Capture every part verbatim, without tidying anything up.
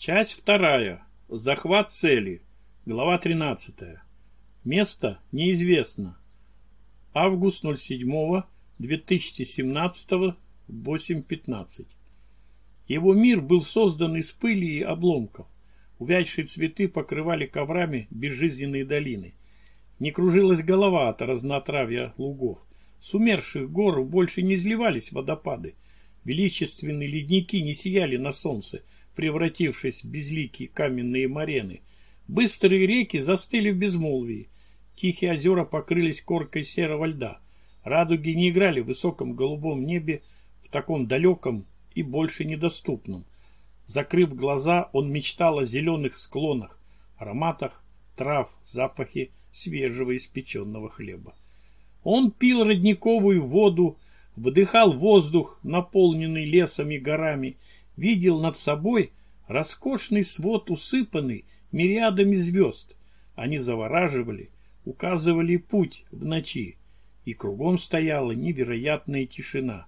Часть вторая. Захват цели. Глава тринадцатая. Место неизвестно. Август ноль седьмого две тысячи семнадцатого, восемь пятнадцать. Его мир был создан из пыли и обломков. Увядшие цветы покрывали коврами безжизненные долины. Не кружилась голова от разнотравья лугов. С умерших гор больше не изливались водопады. Величественные ледники не сияли на солнце, превратившись в безликие каменные морены. Быстрые реки застыли в безмолвии. Тихие озера покрылись коркой серого льда. Радуги не играли в высоком голубом небе, в таком далеком и больше недоступном. Закрыв глаза, он мечтал о зеленых склонах, ароматах трав, запахе свежего испеченного хлеба. Он пил родниковую воду, вдыхал воздух, наполненный лесом и горами, видел над собой роскошный свод, усыпанный мириадами звезд. Они завораживали, указывали путь в ночи, и кругом стояла невероятная тишина.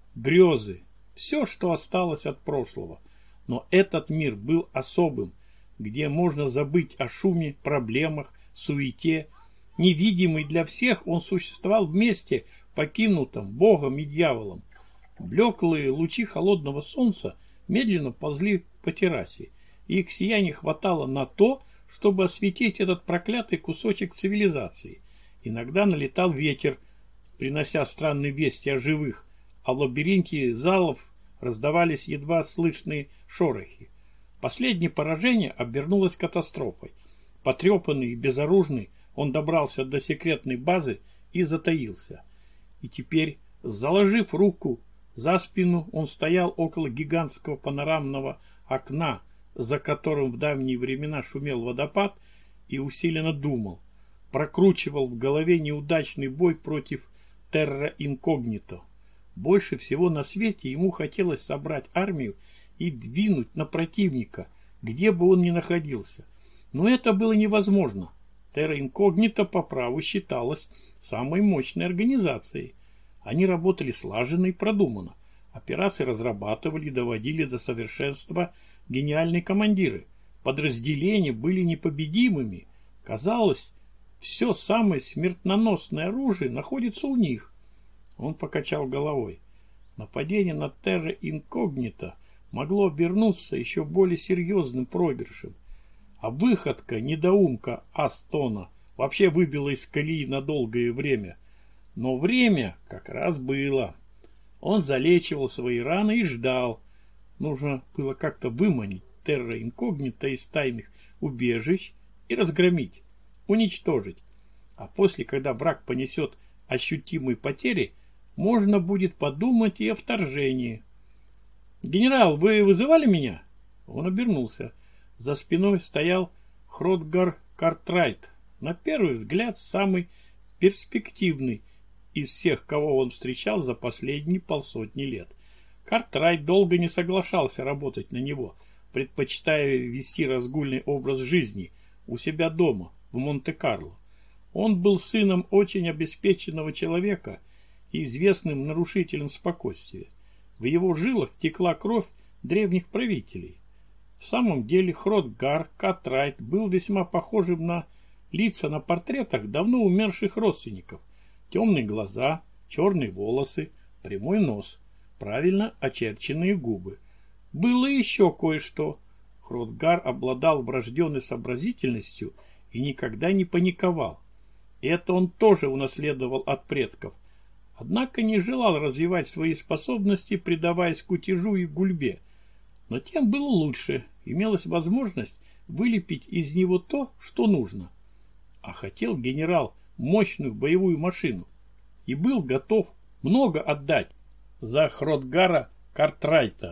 Грезы, все, что осталось от прошлого. Но этот мир был особым, где можно забыть о шуме, проблемах, суете. Невидимый для всех, он существовал вместе, покинутым Богом и дьяволом. Блеклые лучи холодного солнца медленно ползли по террасе, и их сияния хватало на то, чтобы осветить этот проклятый кусочек цивилизации. Иногда налетал ветер, принося странные вести о живых, а в лабиринте залов раздавались едва слышные шорохи. Последнее поражение обернулось катастрофой. Потрепанный и безоружный, он добрался до секретной базы и затаился. И теперь, заложив руку за спину, он стоял около гигантского панорамного окна, за которым в давние времена шумел водопад, и усиленно думал. Прокручивал в голове неудачный бой против терра инкогнито. Больше всего на свете ему хотелось собрать армию и двинуть на противника, где бы он ни находился. Но это было невозможно. Терра инкогнито по праву считалась самой мощной организацией. Они работали слаженно и продуманно. Операции разрабатывали и доводили до совершенства гениальные командиры. Подразделения были непобедимыми. Казалось, все самое смертоносное оружие находится у них. Он покачал головой. Нападение на терра инкогнито могло обернуться еще более серьезным проигрышем. А выходка недоумка Астона вообще выбила из колеи на долгое время. Но время как раз было. Он залечивал свои раны и ждал. Нужно было как-то выманить терра инкогнито из тайных убежищ и разгромить, уничтожить. А после, когда враг понесет ощутимые потери, можно будет подумать и о вторжении. «Генерал, вы вызывали меня?» Он обернулся. За спиной стоял Хротгар Картрайт. На первый взгляд самый перспективный из всех, кого он встречал за последние полсотни лет. Картрайт долго не соглашался работать на него, предпочитая вести разгульный образ жизни у себя дома, в Монте-Карло. Он был сыном очень обеспеченного человека и известным нарушителем спокойствия. В его жилах текла кровь древних правителей. В самом деле Хротгар Картрайт был весьма похожим на лица на портретах давно умерших родственников. Темные глаза, черные волосы, прямой нос, правильно очерченные губы. Было еще кое-что. Хротгар обладал врожденной сообразительностью и никогда не паниковал. Это он тоже унаследовал от предков. Однако не желал развивать свои способности, предаваясь кутежу и гульбе. Но тем было лучше. Имелась возможность вылепить из него то, что нужно. А хотел генерал мощную боевую машину и был готов много отдать за Хротгара Картрайта.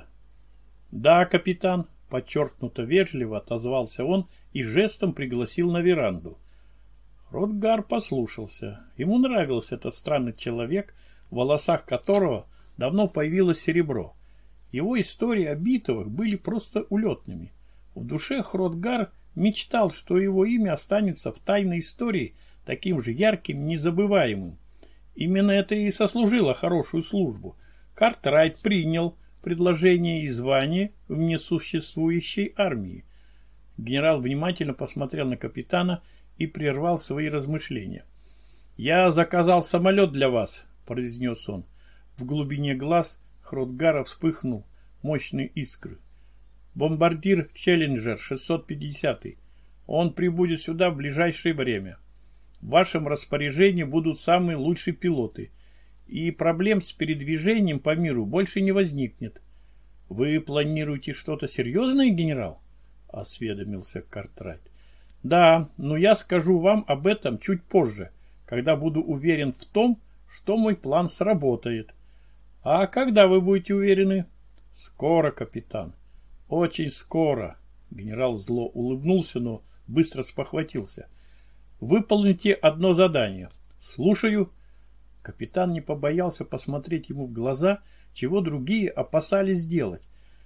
«Да, капитан», — подчеркнуто вежливо отозвался он и жестом пригласил на веранду. Хротгар послушался. Ему нравился этот странный человек, в волосах которого давно появилось серебро. Его истории о битвах были просто улетными. В душе Хротгар мечтал, что его имя останется в тайной истории таким же ярким и незабываемым. Именно это и сослужило хорошую службу. Картрайт принял предложение и звание в несуществующей армии. Генерал внимательно посмотрел на капитана и прервал свои размышления. «Я заказал самолет для вас», — произнес он. В глубине глаз Хротгара вспыхнул мощные искры. «Бомбардир Челленджер шестьсот пятьдесят. Он прибудет сюда в ближайшее время. В вашем распоряжении будут самые лучшие пилоты, и проблем с передвижением по миру больше не возникнет». «Вы планируете что-то серьезное, генерал?» — осведомился Картрайт. «Да, но я скажу вам об этом чуть позже, когда буду уверен в том, что мой план сработает». «А когда вы будете уверены?» «Скоро, капитан. Очень скоро». Генерал зло улыбнулся, но быстро спохватился. «Выполните одно задание». «Слушаю». Капитан не побоялся посмотреть ему в глаза, чего другие опасались делать.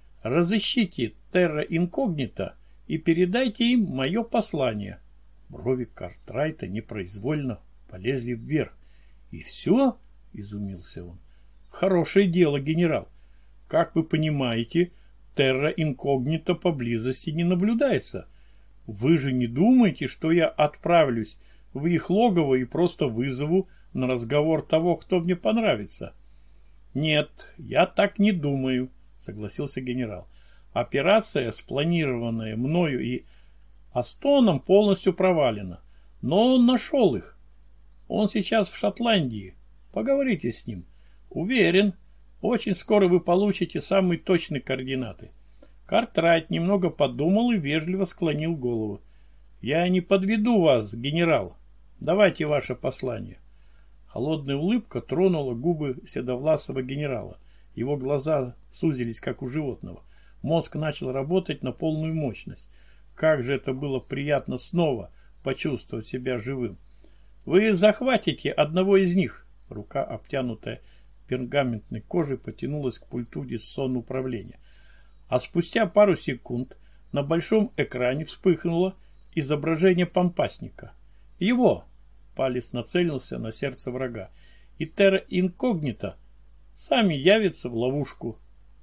«Разыщите Терра Инкогнито и передайте им мое послание». Брови Картрайта непроизвольно полезли вверх. «И все?» — изумился он. «Хорошее дело, генерал. Как вы понимаете, Терра Инкогнито поблизости не наблюдается. Вы же не думаете, что я отправлюсь в их логово и просто вызову на разговор того, кто мне понравится?» «Нет, я так не думаю», — согласился генерал. «Операция, спланированная мною и Астоном, полностью провалена. Но он нашел их. Он сейчас в Шотландии. Поговорите с ним. Уверен, очень скоро вы получите самые точные координаты». Картрайт немного подумал и вежливо склонил голову. «Я не подведу вас, генерал. Давайте ваше послание». Холодная улыбка тронула губы седовласого генерала. Его глаза сузились, как у животного. Мозг начал работать на полную мощность. Как же это было приятно снова почувствовать себя живым. «Вы захватите одного из них». Рука, обтянутая пергаментной кожей, потянулась к пульту дистанционного управления. А спустя пару секунд на большом экране вспыхнуло изображение помпасника. «Его!» — палец нацелился на сердце врага. «И Терра Инкогнито сами явятся в ловушку».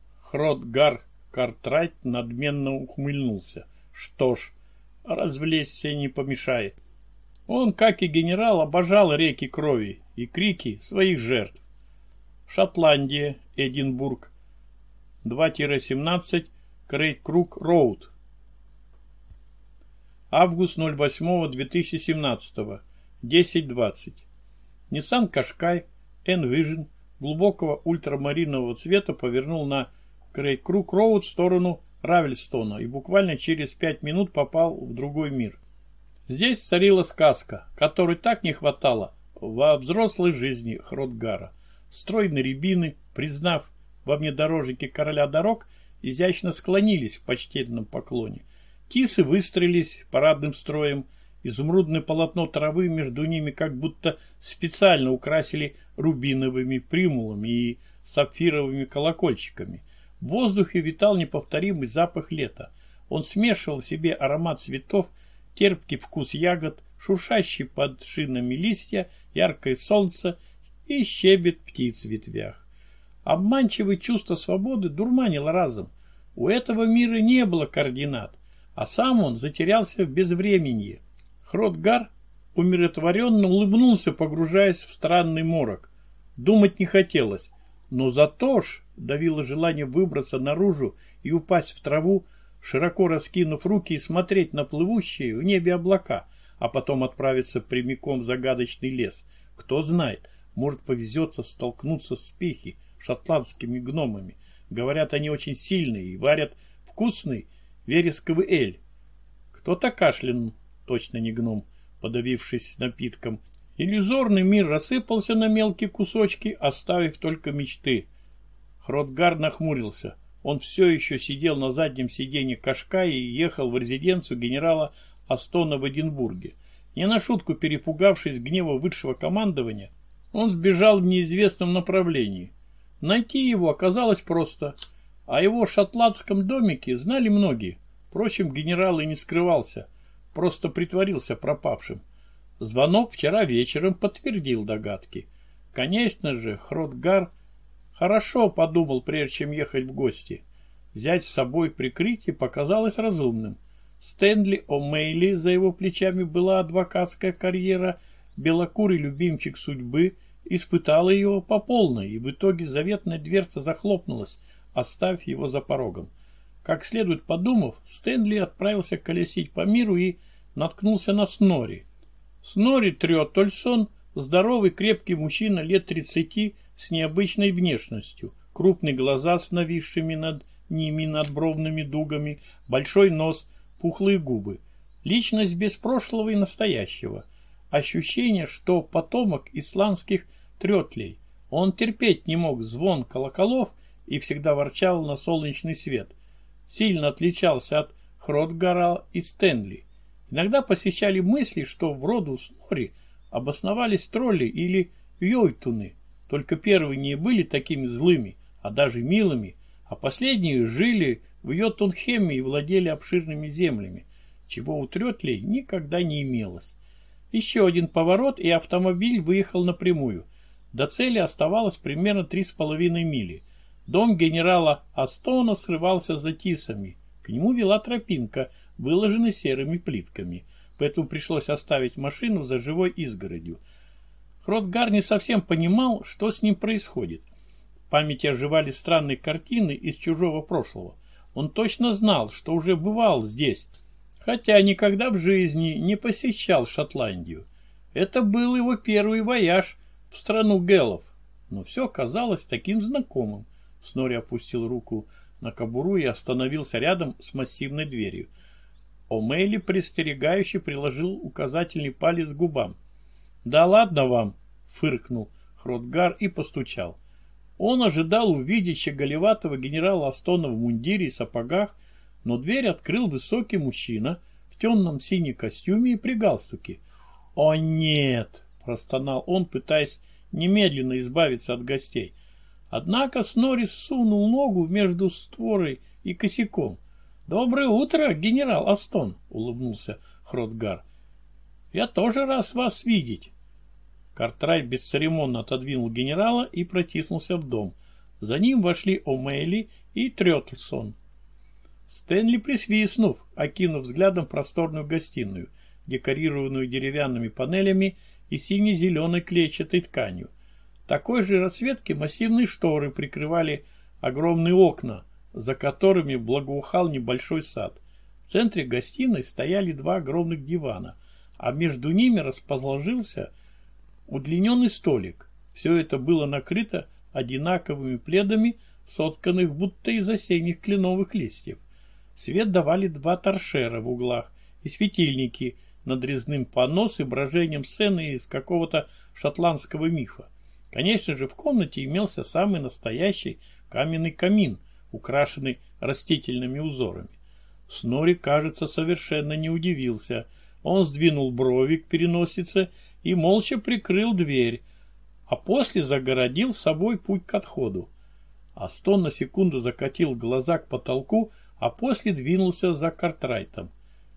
Хротгар Картрайт надменно ухмыльнулся. Что ж, развлечься не помешает. Он, как и генерал, обожал реки крови и крики своих жертв. Шотландия, Эдинбург, два семнадцать, Крейг-Круг Роуд. Август восьмого две тысячи семнадцатого, десять двадцать. Nissan Qashqai N-Vision глубокого ультрамаринового цвета повернул на Крейг-Круг Роуд в сторону Равельстона и буквально через пять минут попал в другой мир. Здесь царила сказка, которой так не хватало во взрослой жизни Хротгара. Стройные рябины, признав во внедорожнике короля дорог, изящно склонились в почтительном поклоне. Кисы выстроились парадным строем, изумрудное полотно травы между ними как будто специально украсили рубиновыми примулами и сапфировыми колокольчиками. В воздухе витал неповторимый запах лета. Он смешивал в себе аромат цветов, терпкий вкус ягод, шуршащие под шинами листья, яркое солнце и щебет птиц в ветвях. Обманчивое чувство свободы дурманило разум. У этого мира не было координат, а сам он затерялся в безвременье. Хротгар умиротворенно улыбнулся, погружаясь в странный морок. Думать не хотелось, но зато ж давило желание выбраться наружу и упасть в траву, широко раскинув руки и смотреть на плывущие в небе облака, а потом отправиться прямиком в загадочный лес. Кто знает, может повезется столкнуться с пехи, шотландскими гномами. Говорят, они очень сильные и варят вкусный вересковый эль. Кто-то кашлянул, точно не гном, подавившись напитком. Иллюзорный мир рассыпался на мелкие кусочки, оставив только мечты. Хротгар нахмурился. Он все еще сидел на заднем сиденье Qashqai и ехал в резиденцию генерала Астона в Эдинбурге. Не на шутку перепугавшись гнева высшего командования, он сбежал в неизвестном направлении. Найти его оказалось просто. О его шотландском домике знали многие. Впрочем, генерал и не скрывался, просто притворился пропавшим. Звонок вчера вечером подтвердил догадки. Конечно же, Хротгар Хорошо подумал, прежде чем ехать в гости. Взять с собой прикрытие показалось разумным. Стэнли О'Мейли, за его плечами была адвокатская карьера, белокурый любимчик судьбы, испытал ее по полной, и в итоге заветная дверца захлопнулась, оставив его за порогом. Как следует подумав, Стэнли отправился колесить по миру и наткнулся на Снорри. Снорри Трёттельсон, здоровый крепкий мужчина лет тридцати с необычной внешностью, крупные глаза с нависшими над ними надбровными дугами, большой нос, пухлые губы. Личность без прошлого и настоящего. Ощущение, что потомок исландских трётлей. Он терпеть не мог звон колоколов и всегда ворчал на солнечный свет. Сильно отличался от Хротгара и Стэнли. Иногда посещали мысли, что в роду Снорри обосновались тролли или йойтуны. Только первые не были такими злыми, а даже милыми, а последние жили в Йотунхеме и владели обширными землями, чего у трётлей никогда не имелось. Еще один поворот, и автомобиль выехал напрямую. До цели оставалось примерно три с половиной мили. Дом генерала Астона скрывался за тисами. К нему вела тропинка, выложенная серыми плитками, поэтому пришлось оставить машину за живой изгородью. Хротгар не совсем понимал, что с ним происходит. В памяти оживали странные картины из чужого прошлого. Он точно знал, что уже бывал здесь, хотя никогда в жизни не посещал Шотландию. Это был его первый вояж в страну гелов, но все казалось таким знакомым. Снорри опустил руку на кобуру и остановился рядом с массивной дверью. О'Мейли предостерегающе приложил указательный палец к губам. «Да ладно вам!» — фыркнул Хротгар и постучал. Он ожидал увидеть щеголеватого генерала Астона в мундире и сапогах, но дверь открыл высокий мужчина в темном синем костюме и при галстуке. «О нет!» — простонал он, пытаясь немедленно избавиться от гостей. Однако Снорри сунул ногу между створой и косяком. «Доброе утро, генерал Астон!» — улыбнулся Хротгар. «Я тоже рад вас видеть!» Картрайт бесцеремонно отодвинул генерала и протиснулся в дом. За ним вошли О'Мейли и Трёттельсон. Стэнли, присвистнув, окинув взглядом просторную гостиную, декорированную деревянными панелями и сине-зеленой клетчатой тканью. Такой же расцветки массивные шторы прикрывали огромные окна, за которыми благоухал небольшой сад. В центре гостиной стояли два огромных дивана, а между ними расположился удлиненный столик. Все это было накрыто одинаковыми пледами, сотканных будто из осенних кленовых листьев. Свет давали два торшера в углах и светильники над резным панно с изображением сцены из какого-то шотландского мифа. Конечно же, в комнате имелся самый настоящий каменный камин, украшенный растительными узорами. Снорри, кажется, совершенно не удивился. Он сдвинул брови к переносице и молча прикрыл дверь, а после загородил собой путь к отходу. Астон на секунду закатил глаза к потолку, а после двинулся за Картрайтом.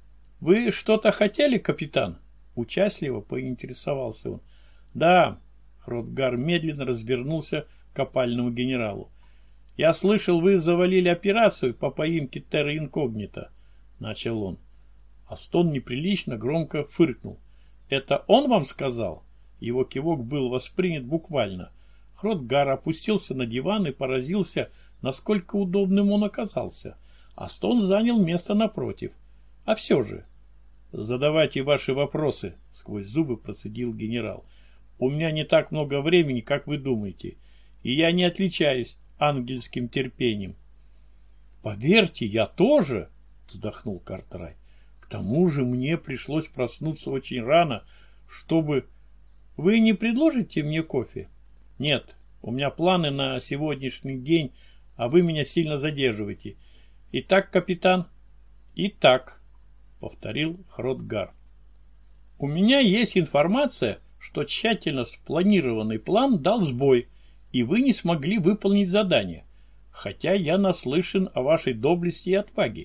«Вы что-то хотели, капитан?» — участливо поинтересовался он. «Да». Хротгар медленно развернулся к опальному генералу. «Я слышал, вы завалили операцию по поимке терра инкогнито», — начал он. Астон неприлично громко фыркнул. «Это он вам сказал?» Его кивок был воспринят буквально. Хротгар опустился на диван и поразился, насколько удобным он оказался. Астон занял место напротив. «А все же...» «Задавайте ваши вопросы», — сквозь зубы процедил генерал. «У меня не так много времени, как вы думаете, и я не отличаюсь ангельским терпением». «Поверьте, я тоже», — вздохнул Картрайт. «К тому же мне пришлось проснуться очень рано, чтобы...» «Вы не предложите мне кофе?» «Нет, у меня планы на сегодняшний день, а вы меня сильно задерживаете. Итак, капитан?» «Итак», — повторил Хротгар. «У меня есть информация, что тщательно спланированный план дал сбой, и вы не смогли выполнить задание, хотя я наслышан о вашей доблести и отваге.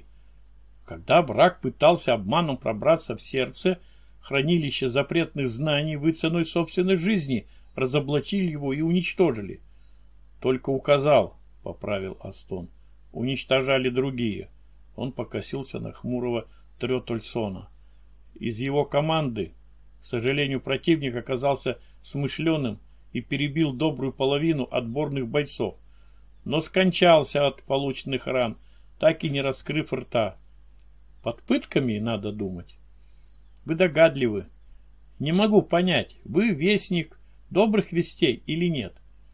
Когда враг пытался обманом пробраться в сердце, хранилище запретных знаний, вы ценой собственной жизни разоблачили его и уничтожили». Только указал, поправил Астон. Уничтожали другие. Он покосился на хмурого Трётольсона. Из его команды, к сожалению, противник оказался смышленым и перебил добрую половину отборных бойцов, но скончался от полученных ран, так и не раскрыв рта. Под пытками, надо думать. Вы догадливы. Не могу понять, вы вестник добрых вестей или нет?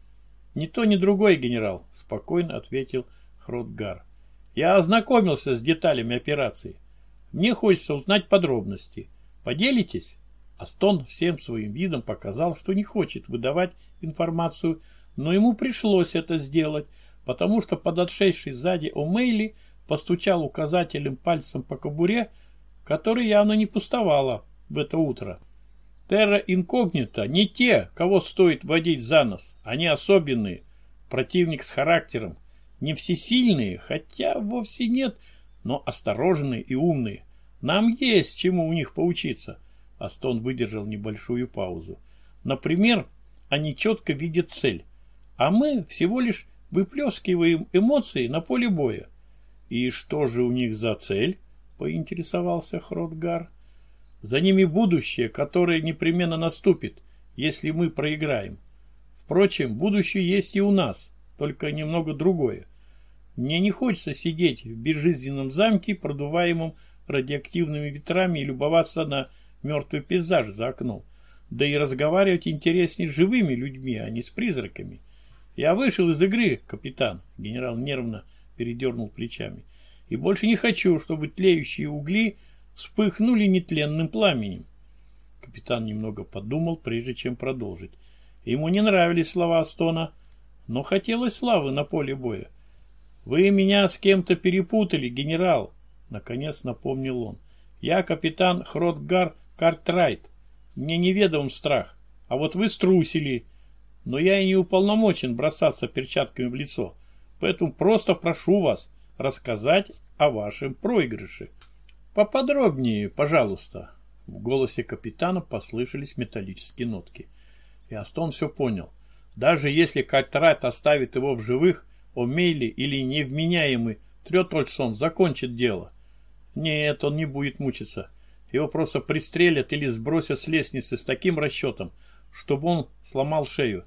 Ни то, ни другое, генерал, спокойно ответил Хротгар. Я ознакомился с деталями операции. Мне хочется узнать подробности. Поделитесь? Астон всем своим видом показал, что не хочет выдавать информацию, но ему пришлось это сделать, потому что подошедший сзади О'Мейли постучал указательным пальцем по кобуре, которая явно не пустовала в это утро. Терра инкогнита не те, кого стоит водить за нос. Они особенные. Противник с характером. Не всесильные, хотя вовсе нет, но осторожные и умные. Нам есть чему у них поучиться. Астон выдержал небольшую паузу. Например, они четко видят цель, а мы всего лишь выплескиваем эмоции на поле боя. И что же у них за цель? Поинтересовался Хротгар. За ними будущее, которое непременно наступит, если мы проиграем. Впрочем, будущее есть и у нас, только немного другое. Мне не хочется сидеть в безжизненном замке, продуваемом радиоактивными ветрами, и любоваться на мертвый пейзаж за окном. Да и разговаривать интереснее с живыми людьми, а не с призраками. Я вышел из игры, капитан. Генерал нервно передернул плечами. И больше не хочу, чтобы тлеющие угли вспыхнули нетленным пламенем. Капитан немного подумал, прежде чем продолжить. Ему не нравились слова Астона, но хотелось славы на поле боя. «Вы меня с кем-то перепутали, генерал», — наконец напомнил он. «Я капитан Хротгар Картрайт. Мне неведом страх, а вот вы струсили. Но я и не уполномочен бросаться перчатками в лицо, поэтому просто прошу вас рассказать о вашем проигрыше». «Поподробнее, пожалуйста». В голосе капитана послышались металлические нотки. И Астон все понял. Даже если Картрайт оставит его в живых, О'Мейли или невменяемый Трётольсон закончит дело. Нет, он не будет мучиться. Его просто пристрелят или сбросят с лестницы с таким расчетом, чтобы он сломал шею.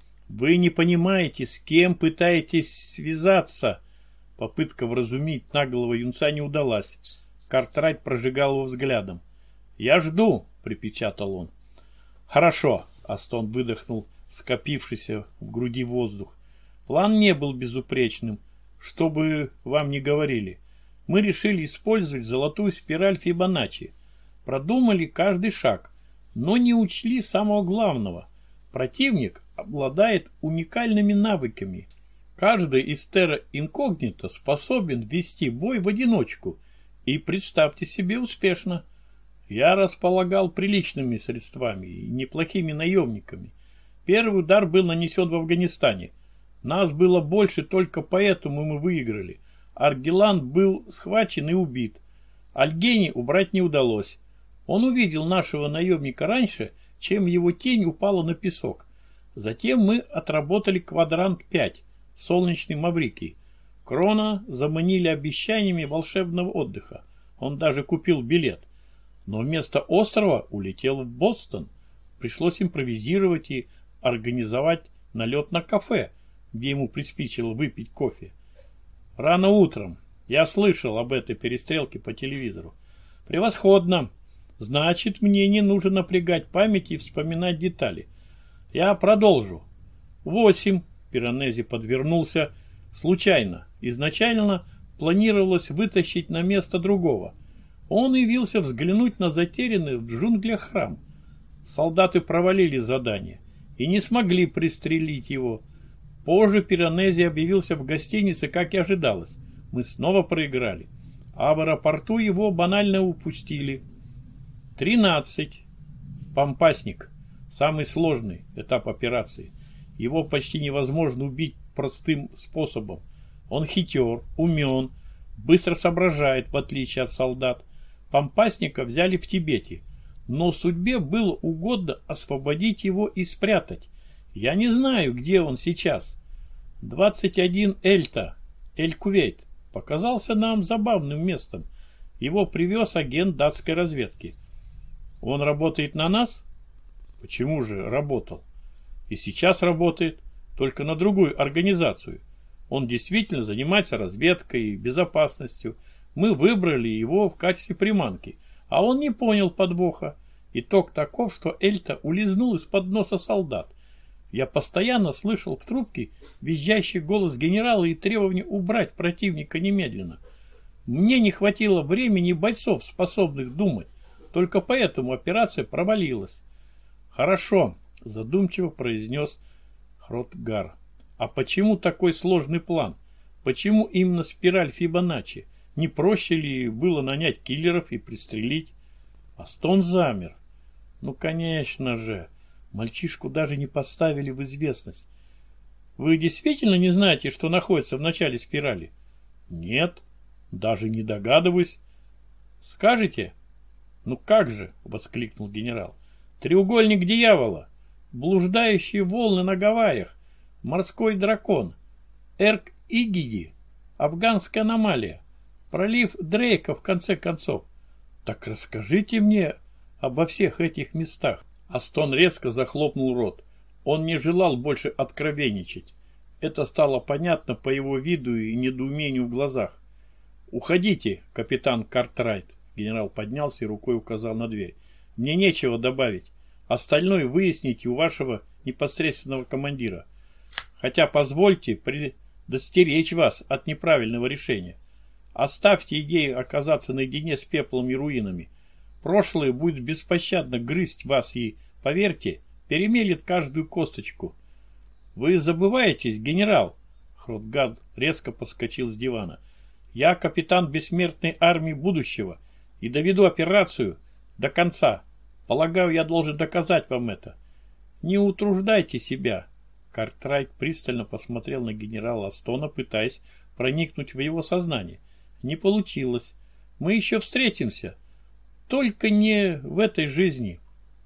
Вы не понимаете, с кем пытаетесь связаться. Попытка вразумить наглого юнца не удалась. Картрайт прожигал его взглядом. «Я жду», — припечатал он. «Хорошо», — Астон выдохнул скопившийся в груди воздух. «План не был безупречным, что бы вам ни говорили. Мы решили использовать золотую спираль Фибоначчи. Продумали каждый шаг, но не учли самого главного. Противник обладает уникальными навыками. Каждый из терра инкогнито способен вести бой в одиночку. И, представьте себе, успешно. Я располагал приличными средствами и неплохими наемниками. Первый удар был нанесен в Афганистане. Нас было больше, только поэтому мы выиграли. Аргелан был схвачен и убит. Альгени убрать не удалось. Он увидел нашего наемника раньше, чем его тень упала на песок. Затем мы отработали квадрант пять, солнечный Маврикий. Крона заманили обещаниями волшебного отдыха. Он даже купил билет. Но вместо острова улетел в Бостон. Пришлось импровизировать и организовать налет на кафе, где ему приспичило выпить кофе. Рано утром. Я слышал об этой перестрелке по телевизору. Превосходно. Значит, мне не нужно напрягать память и вспоминать детали. Я продолжу. Восемь. Пиранези подвернулся случайно. Изначально планировалось вытащить на место другого. Он явился взглянуть на затерянный в джунглях храм. Солдаты провалили задание и не смогли пристрелить его. Позже Пиранези объявился в гостинице, как и ожидалось. Мы снова проиграли. А в аэропорту его банально упустили. Тринадцать. Помпасник. Самый сложный этап операции. Его почти невозможно убить простым способом. Он хитер, умен, быстро соображает, в отличие от солдат. Помпасника взяли в Тибете, но судьбе было угодно освободить его и спрятать. Я не знаю, где он сейчас. двадцать один Эльта, Эль-Кувейт, показался нам забавным местом. Его привез агент датской разведки. Он работает на нас? Почему же работал? И сейчас работает, только на другую организацию. Он действительно занимается разведкой и безопасностью. Мы выбрали его в качестве приманки, а он не понял подвоха. Итог таков, что Эльта улизнул из-под носа солдат. Я постоянно слышал в трубке визжащий голос генерала и требование убрать противника немедленно. Мне не хватило времени бойцов, способных думать. Только поэтому операция провалилась. Хорошо, задумчиво произнес Хротгар. А почему такой сложный план? Почему именно спираль Фибоначчи? Не проще ли было нанять киллеров и пристрелить? Астон замер. Ну, конечно же. Мальчишку даже не поставили в известность. Вы действительно не знаете, что находится в начале спирали? Нет, даже не догадываюсь. Скажете? Ну как же, воскликнул генерал. Треугольник дьявола, блуждающие волны на Гавайях, морской дракон, Эрк-Игиди, афганская аномалия, пролив Дрейка в конце концов. Так расскажите мне обо всех этих местах. Астон резко захлопнул рот. Он не желал больше откровенничать. Это стало понятно по его виду и недоумению в глазах. «Уходите, капитан Картрайт», — генерал поднялся и рукой указал на дверь. «Мне нечего добавить. Остальное выясните у вашего непосредственного командира. Хотя позвольте предостеречь вас от неправильного решения. Оставьте идею оказаться наедине с пеплом и руинами. Прошлое будет беспощадно грызть вас и, поверьте, перемелет каждую косточку. Вы забываетесь, генерал. Хротгар резко подскочил с дивана. Я капитан бессмертной армии будущего и доведу операцию до конца. Полагаю, я должен доказать вам это. Не утруждайте себя. Картрайт пристально посмотрел на генерала Астона, пытаясь проникнуть в его сознание. Не получилось. Мы еще встретимся. Только не в этой жизни.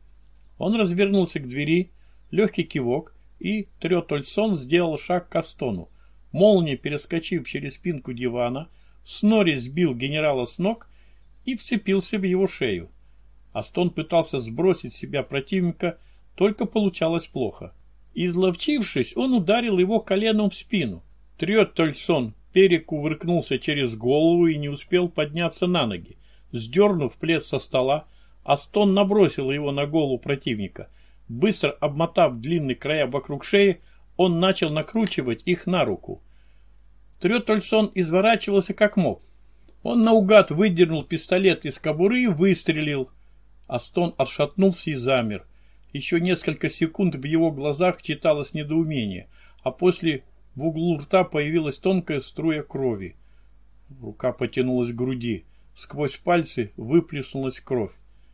Он развернулся к двери, легкий кивок, и Трётольсон сделал шаг к Астону. Молния, перескочив через спинку дивана, Снори сбил генерала с ног и вцепился в его шею. Астон пытался сбросить с себя противника, только получалось плохо. Изловчившись, он ударил его коленом в спину. Трётольсон перекувыркнулся через голову и не успел подняться на ноги. Сдернув плед со стола, Астон набросил его на голову противника. Быстро обмотав длинные края вокруг шеи, он начал накручивать их на руку. Трётольсон изворачивался как мог. Он наугад выдернул пистолет из кобуры и выстрелил. Астон отшатнулся и замер. Еще несколько секунд в его глазах читалось недоумение, а после в углу рта появилась тонкая струя крови. Рука потянулась к груди. Сквозь пальцы выплеснулась кровь.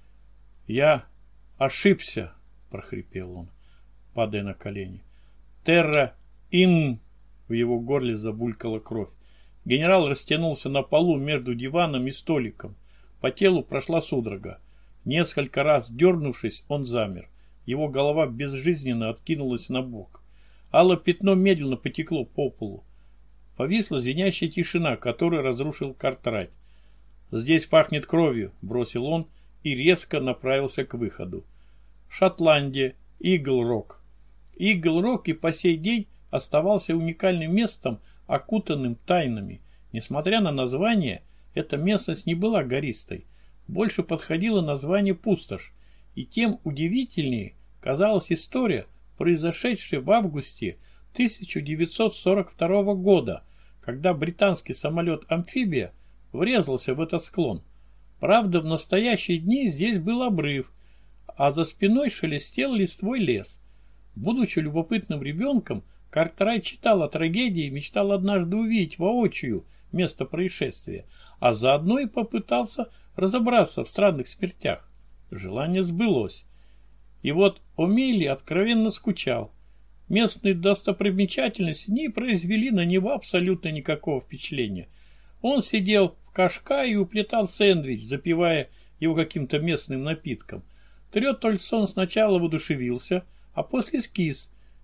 «Я ошибся», — прохрипел он, падая на колени. «Терра ин...» В его горле забулькала кровь. Генерал растянулся на полу между диваном и столиком. По телу прошла судорога. Несколько раз дернувшись, он замер. Его голова безжизненно откинулась на бок. Алое пятно медленно потекло по полу. Повисла звенящая тишина, которую разрушил Картрайт. «Здесь пахнет кровью», — бросил он и резко направился к выходу. Шотландия, Игл-Рок. Игл-Рок и по сей день оставался уникальным местом, окутанным тайнами. Несмотря на название, эта местность не была гористой. Больше подходило название «Пустошь», и тем удивительнее казалась история, произошедшая в августе тысяча девятьсот сорок второго года, когда британский самолет-амфибия врезался в этот склон. Правда, в настоящие дни здесь был обрыв, а за спиной шелестел листвой лес. Будучи любопытным ребенком, Картрайт читал о трагедии и мечтал однажды увидеть воочию место происшествия, а заодно и попытался разобраться в странных смертях. Желание сбылось. И вот Омейли откровенно скучал. Местные достопримечательности не произвели на него абсолютно никакого впечатления. Он сидел в кашка и уплетал сэндвич, запивая его каким-то местным напитком. Трётольсон сначала воодушевился, а после скис.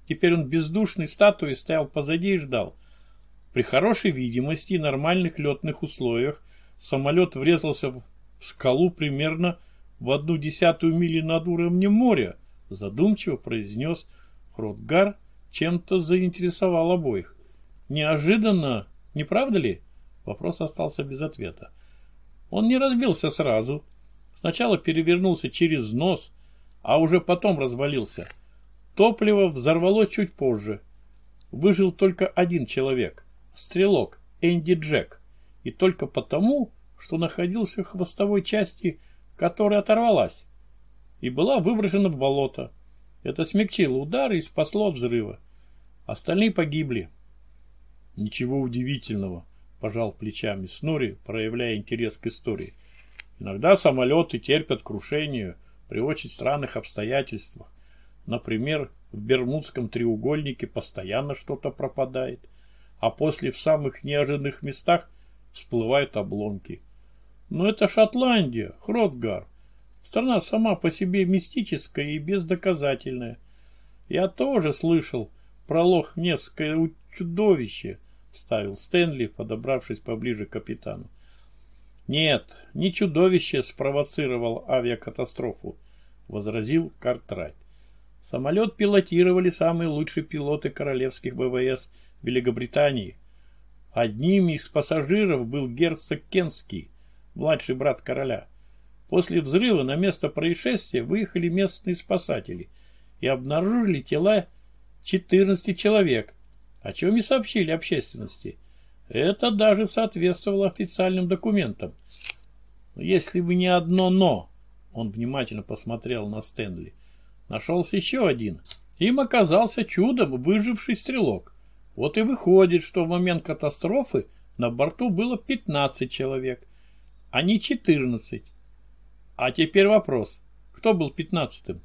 Теперь он бездушной статуей стоял позади и ждал. При хорошей видимости и нормальных летных условиях самолет врезался в скалу примерно в одну десятую мили над уровнем моря, задумчиво произнес Хротгар, чем-то заинтересовал обоих. Неожиданно, не правда ли? Вопрос остался без ответа. Он не разбился сразу. Сначала перевернулся через нос, а уже потом развалился. Топливо взорвало чуть позже. Выжил только один человек. Стрелок Энди Джек. И только потому, что находился в хвостовой части, которая оторвалась и была выброшена в болото. Это смягчило удар и спасло от взрыва. Остальные погибли. Ничего удивительного, пожал плечами Снори, проявляя интерес к истории. Иногда самолеты терпят крушение при очень странных обстоятельствах. Например, в Бермудском треугольнике постоянно что-то пропадает, а после в самых неожиданных местах всплывают обломки. Но это Шотландия, Хротгар. Страна сама по себе мистическая и бездоказательная. Я тоже слышал про лох-несское чудовище, вставил Стэнли, подобравшись поближе к капитану. Нет, не чудовище спровоцировал авиакатастрофу, возразил Картрайт. Самолет пилотировали самые лучшие пилоты королевских ВВС Великобритании. Одним из пассажиров был герцог Кентский, младший брат короля. После взрыва на место происшествия выехали местные спасатели и обнаружили тела четырнадцати человек, о чем и сообщили общественности. Это даже соответствовало официальным документам. Если бы не одно «но», он внимательно посмотрел на Стэнли, нашелся еще один. Им оказался чудом выживший стрелок. Вот и выходит, что в момент катастрофы на борту было пятнадцать человек, а не четырнадцать. А теперь вопрос, кто был пятнадцатым?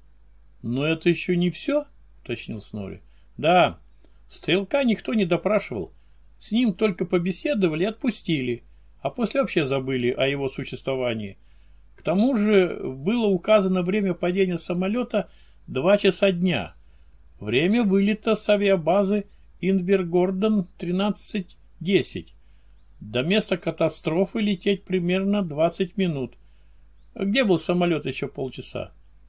Но это еще не все, уточнил Снори. Да, стрелка никто не допрашивал. С ним только побеседовали и отпустили, а после вообще забыли о его существовании. К тому же было указано время падения самолета два часа дня. Время вылета с авиабазы Инвергордон тринадцать десять. До места катастрофы лететь примерно двадцать минут. Где был самолет еще полчаса?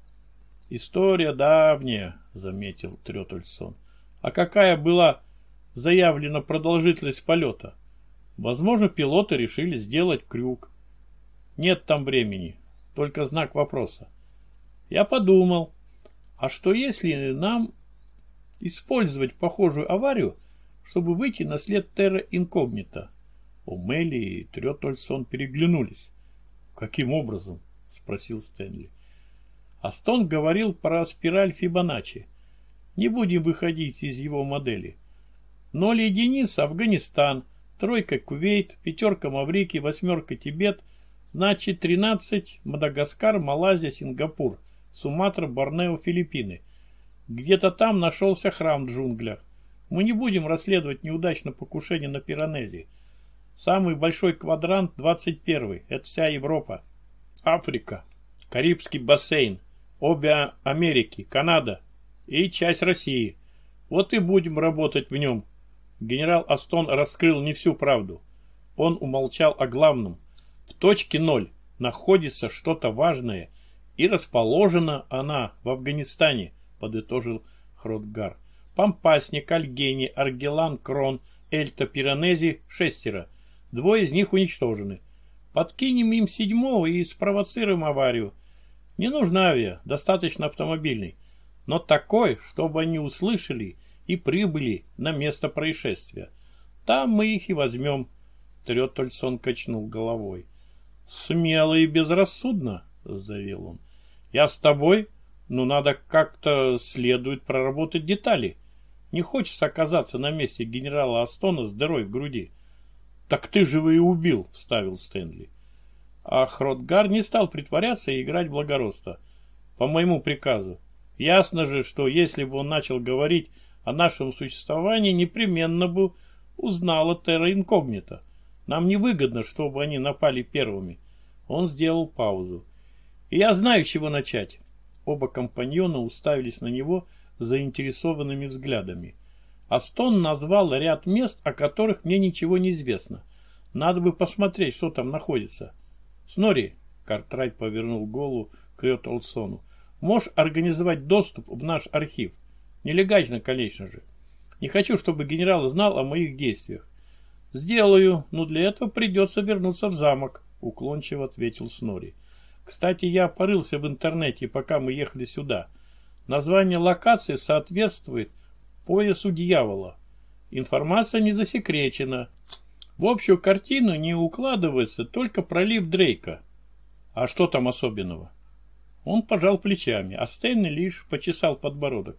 История давняя, заметил Трётельсон. А какая была заявлена продолжительность полета? Возможно, пилоты решили сделать крюк. Нет там времени, только знак вопроса. Я подумал, а что если нам использовать похожую аварию, чтобы выйти на след терра инкогнито? О'Мелли и Трётельсон переглянулись. Каким образом? Спросил Стэнли. Астон говорил про спираль Фибоначчи. Не будем выходить из его модели. Ноль единиц Афганистан, тройка Кувейт, пятерка Маврикий, восьмерка Тибет, значит тринадцать Мадагаскар, Малайзия, Сингапур, Суматра, Борнео, Филиппины. Где-то там нашелся храм в джунглях. Мы не будем расследовать неудачное покушение на Пиранези. Самый большой квадрант двадцать первый. Это вся Европа. Африка, Карибский бассейн, обе Америки, Канада и часть России. Вот и будем работать в нем. Генерал Астон раскрыл не всю правду. Он умолчал о главном. В точке ноль находится что-то важное, и расположена она в Афганистане, подытожил Хротгар. Пампасник, Альгени, Аргелан, Крон, Эльта, Пиранези шестеро. Двое из них уничтожены. Подкинем им седьмого и спровоцируем аварию. Не нужна авиа, достаточно автомобильный. Но такой, чтобы они услышали и прибыли на место происшествия. Там мы их и возьмем. Трётельсон качнул головой. Смело и безрассудно, заявил он. Я с тобой, но надо как-то следует проработать детали. Не хочется оказаться на месте генерала Астона с дырой в груди. Так ты же его и убил, вставил Стэнли. А Хротгар не стал притворяться и играть в благородство. По моему приказу. Ясно же, что если бы он начал говорить о нашем существовании, непременно бы узнал о терра инкогнито. Нам невыгодно, чтобы они напали первыми. Он сделал паузу. И я знаю, с чего начать. Оба компаньона уставились на него, заинтересованными взглядами. Астон назвал ряд мест, о которых мне ничего не известно. Надо бы посмотреть, что там находится. Снори, Картрайт повернул голову к Йотолсону, можешь организовать доступ в наш архив? Нелегально, конечно же. Не хочу, чтобы генерал знал о моих действиях. Сделаю, но для этого придется вернуться в замок, уклончиво ответил Снори. Кстати, я порылся в интернете, пока мы ехали сюда. Название локации соответствует поясу дьявола. Информация не засекречена. В общую картину не укладывается только пролив Дрейка. А что там особенного? Он пожал плечами, а Стэнли лишь почесал подбородок.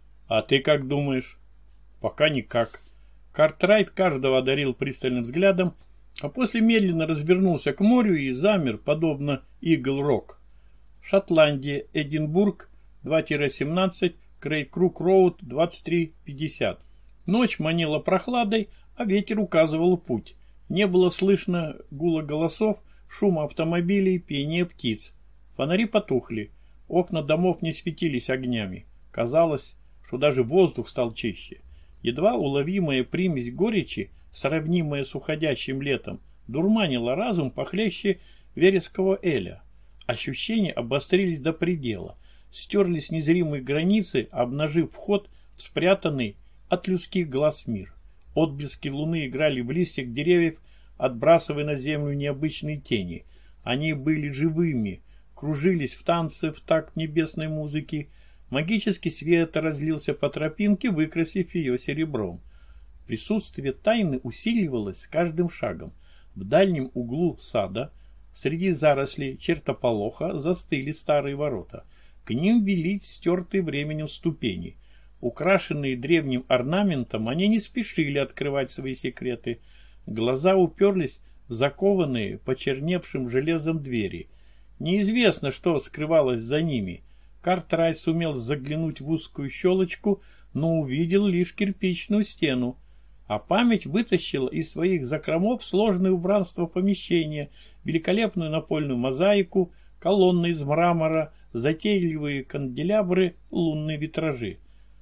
А ты как думаешь? Пока никак. Картрайт каждого одарил пристальным взглядом, а после медленно развернулся к морю и замер, подобно Игл-Рок. Шотландия, Эдинбург, два семнадцать, Крейг-Крук-Роуд, двадцать три пятьдесят. Ночь манила прохладой, а ветер указывал путь. Не было слышно гула голосов, шума автомобилей, пения птиц. Фонари потухли, окна домов не светились огнями. Казалось, что даже воздух стал чище. Едва уловимая примесь горечи, сравнимая с уходящим летом, дурманила разум похлеще вереского эля. Ощущения обострились до предела, стерлись незримые границы, обнажив вход в спрятанный от людских глаз мир. Отблески луны играли в листьях деревьев, отбрасывая на землю необычные тени. Они были живыми, кружились в танце в такт небесной музыки. Магический свет разлился по тропинке, выкрасив ее серебром. Присутствие тайны усиливалось с каждым шагом. В дальнем углу сада, среди зарослей чертополоха, застыли старые ворота. К ним вели стертые временем ступени. Украшенные древним орнаментом, они не спешили открывать свои секреты. Глаза уперлись в закованные, почерневшим железом двери. Неизвестно, что скрывалось за ними. Картрайт сумел заглянуть в узкую щелочку, но увидел лишь кирпичную стену. А память вытащила из своих закромов сложное убранство помещения, великолепную напольную мозаику, колонны из мрамора, затейливые канделябры, лунные витражи.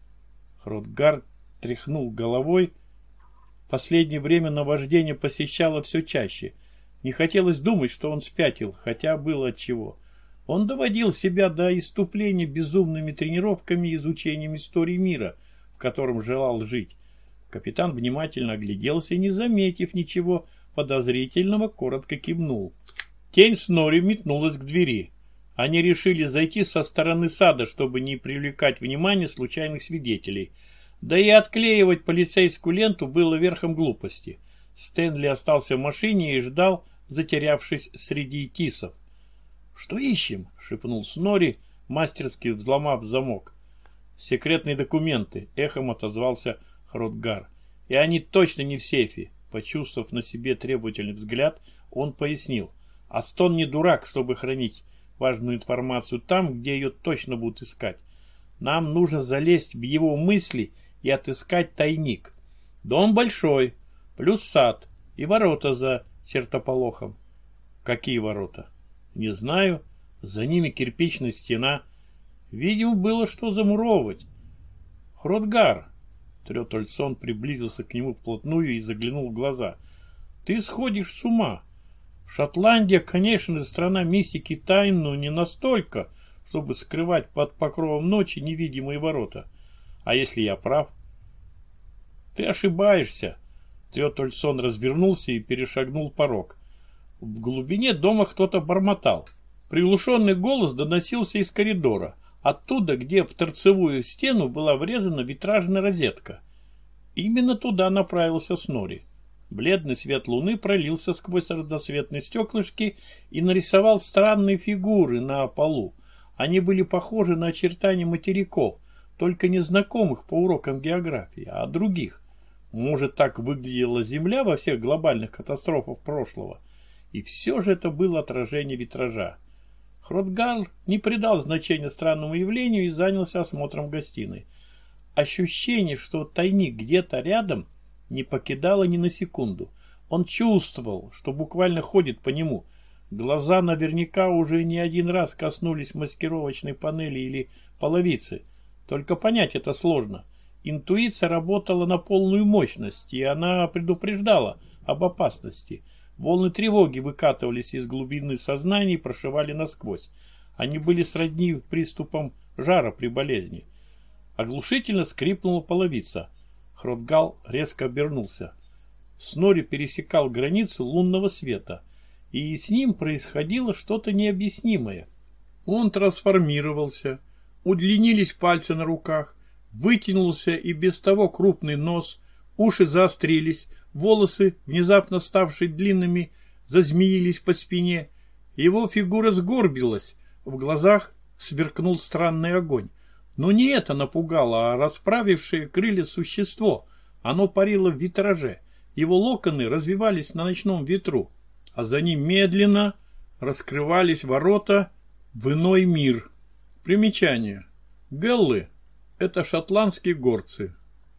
Хротгар тряхнул головой. Последнее время наваждение посещало все чаще. Не хотелось думать, что он спятил, хотя было отчего. Он доводил себя до иступления безумными тренировками и изучением истории мира, в котором желал жить. Капитан внимательно огляделся и, не заметив ничего подозрительного, коротко кивнул. Тень Снори метнулась к двери. Они решили зайти со стороны сада, чтобы не привлекать внимание случайных свидетелей. Да и отклеивать полицейскую ленту было верхом глупости. Стэнли остался в машине и ждал, затерявшись среди тисов. «Что ищем?» — шепнул Снори, мастерски взломав замок. «Секретные документы», — эхом отозвался Хротгар. «И они точно не в сейфе». Почувствовав на себе требовательный взгляд, он пояснил. «Астон не дурак, чтобы хранить важную информацию там, где ее точно будут искать. Нам нужно залезть в его мысли и отыскать тайник. Дом большой, плюс сад и ворота за чертополохом». «Какие ворота?» «Не знаю. За ними кирпичная стена. Видимо, было что замуровывать». «Хротгар!» Трётольсон приблизился к нему вплотную и заглянул в глаза. «Ты сходишь с ума. Шотландия, конечно, страна мистики и тайн, но не настолько, чтобы скрывать под покровом ночи невидимые ворота. А если я прав?» «Ты ошибаешься». Трётольсон развернулся и перешагнул порог. В глубине дома кто-то бормотал. Приглушенный голос доносился из коридора, оттуда, где в торцевую стену была врезана витражная розетка. Именно туда направился Снори. Бледный свет луны пролился сквозь разноцветные стеклышки и нарисовал странные фигуры на полу. Они были похожи на очертания материков, только не знакомых по урокам географии, а других. Может, так выглядела Земля во всех глобальных катастрофах прошлого? И все же это было отражение витража. Хротгар не придал значения странному явлению и занялся осмотром гостиной. Ощущение, что тайник где-то рядом, не покидало ни на секунду. Он чувствовал, что буквально ходит по нему. Глаза наверняка уже не один раз коснулись маскировочной панели или половицы. Только понять это сложно. Интуиция работала на полную мощность, и она предупреждала об опасности. Волны тревоги выкатывались из глубины сознания и прошивали насквозь. Они были сродни приступам жара при болезни. Оглушительно скрипнула половица. Хротгал резко обернулся. Снори пересекал границу лунного света, и с ним происходило что-то необъяснимое. Он трансформировался, удлинились пальцы на руках, вытянулся и без того крупный нос, уши заострились, волосы, внезапно ставшие длинными, зазмеились по спине. Его фигура сгорбилась, в глазах сверкнул странный огонь. Но не это напугало, а расправившее крылья существо. Оно парило в витраже. Его локоны развивались на ночном ветру, а за ним медленно раскрывались ворота в иной мир. Примечание. Гэллы — это шотландские горцы.